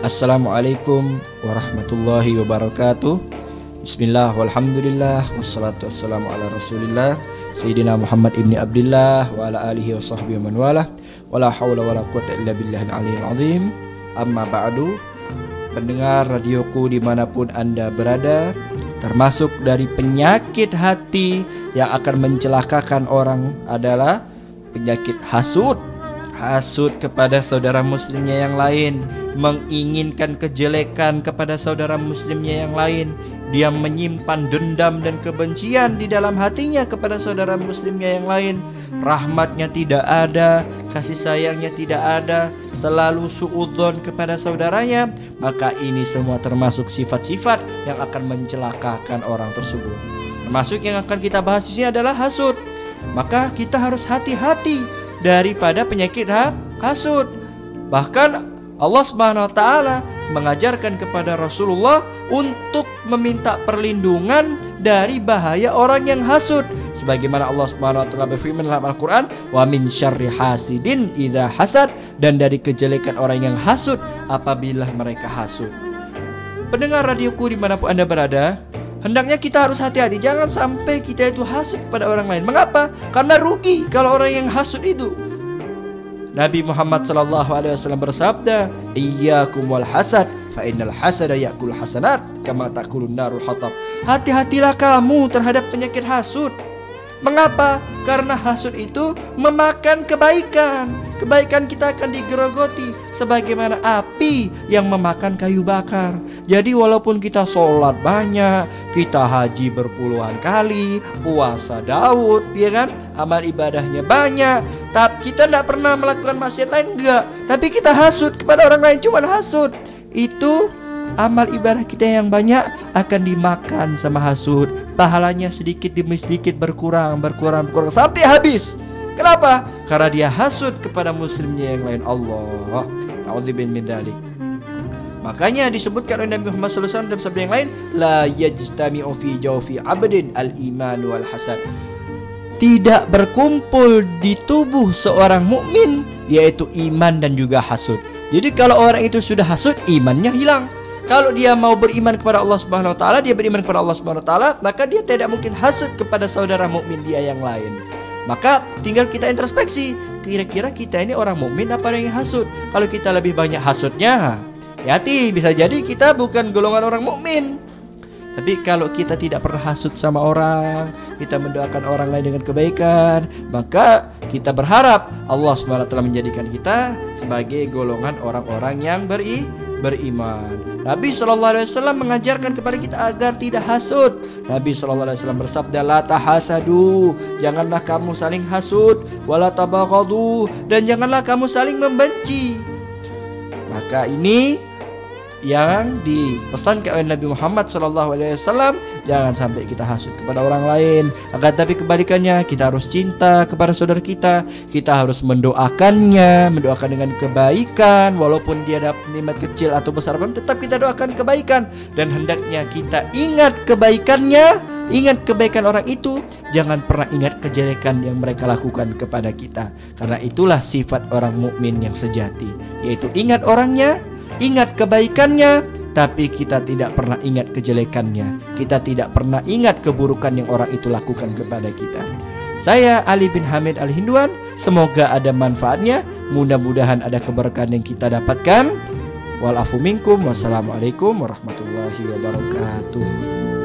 Assalamualaikum warahmatullahi wabarakatuh. Bismillah walhamdulillah wassalatu wassalamu ala rasulillah Sayyidina Muhammad ibni Abdillah wa ala alihi wa sahbihi man walah. Wala hawla wala quwata illa billahil aliyyil azim. Amma ba'du. Pendengar radioku dimanapun Anda berada, termasuk dari penyakit hati yang akan mencelakakan orang adalah penyakit hasud. Hasud kepada saudara muslimnya yang lain, menginginkan kejelekan kepada saudara muslimnya yang lain. Dia menyimpan dendam dan kebencian di dalam hatinya kepada saudara muslimnya yang lain. Rahmatnya tidak ada, kasih sayangnya tidak ada, selalu suudzon kepada saudaranya. Maka ini semua termasuk sifat-sifat yang akan mencelakakan orang tersebut. Termasuk yang akan kita bahas di sini adalah hasud. Maka kita harus hati-hati daripada penyakit hasud. Bahkan Allah Subhanahu wa taala mengajarkan kepada Rasulullah untuk meminta perlindungan dari bahaya orang yang hasud. Sebagaimana Allah Subhanahu wa taala berfirman dalam Al-Qur'an, "Wa min syarri hasidin idza hasad," dan dari kejelekan orang yang hasud apabila mereka hasud. Pendengar radioku dimanapun Anda berada, hendaknya kita harus hati-hati. Jangan sampai kita itu hasud kepada orang lain. Mengapa? Karena rugi kalau orang yang hasud itu. Nabi Muhammad SAW bersabda, "Iyyakum wal hasad, fa innal hasada ya'kul hasanat kama ta'kulun narul hatab." Hati-hatilah kamu terhadap penyakit hasud. Mengapa? Karena hasud itu memakan kebaikan. Kebaikan kita akan digerogoti sebagaimana api yang memakan kayu bakar. Jadi walaupun kita sholat banyak, kita haji berpuluhan kali, puasa Daud, ya kan, amal ibadahnya banyak, tapi kita tidak pernah melakukan maksiat lain, enggak. Tapi kita hasud kepada orang lain, cuma hasud. Itu amal ibadah kita yang banyak akan dimakan sama hasud. Pahalanya sedikit demi sedikit berkurang sampai habis. Kenapa? Karena dia hasud kepada muslimnya yang lain. Allah, na'udzubillah min dzalik. Makanya disebutkan oleh Nabi Muhammad SAW dalam sabda yang lain, la yajtami'u fi jawfi 'abdin al-iman wal hasad. Tidak berkumpul di tubuh seorang mukmin yaitu iman dan juga hasud. Jadi kalau orang itu sudah hasud, imannya hilang. Kalau dia mau beriman kepada Allah Subhanahu wa taala, dia beriman kepada Allah Subhanahu wa taala, maka dia tidak mungkin hasud kepada saudara mukmin dia yang lain. Maka tinggal kita introspeksi, kira-kira kita ini orang mukmin apa orang yang hasud? Kalau kita lebih banyak hasudnya, hati-hati, bisa jadi kita bukan golongan orang mukmin. Tapi kalau kita tidak pernah hasud sama orang, kita mendoakan orang lain dengan kebaikan, maka kita berharap Allah SWT menjadikan kita sebagai golongan orang-orang yang beriman. Nabi SAW mengajarkan kepada kita agar tidak hasud. Nabi SAW bersabda, la tahasadu, janganlah kamu saling hasud, wala tabaghadu, dan janganlah kamu saling membenci. Maka ini yang dipesankan oleh Nabi Muhammad SAW, jangan sampai kita hasud kepada orang lain. Akan tapi kebalikannya, kita harus cinta kepada saudara kita. Kita harus mendoakannya, mendoakan dengan kebaikan. Walaupun dia dapat nikmat kecil atau besar pun, tetap kita doakan kebaikan. Dan hendaknya kita ingat kebaikannya, ingat kebaikan orang itu. Jangan pernah ingat kejelekan yang mereka lakukan kepada kita. Karena itulah sifat orang mukmin yang sejati, yaitu ingat orangnya, ingat kebaikannya, tapi kita tidak pernah ingat kejelekannya. Kita tidak pernah ingat keburukan yang orang itu lakukan kepada kita. Saya Ali bin Hamid Al-Hinduan. Semoga ada manfaatnya. Mudah-mudahan ada keberkahan yang kita dapatkan. Wal afu minkum. Wassalamualaikum warahmatullahi wabarakatuh.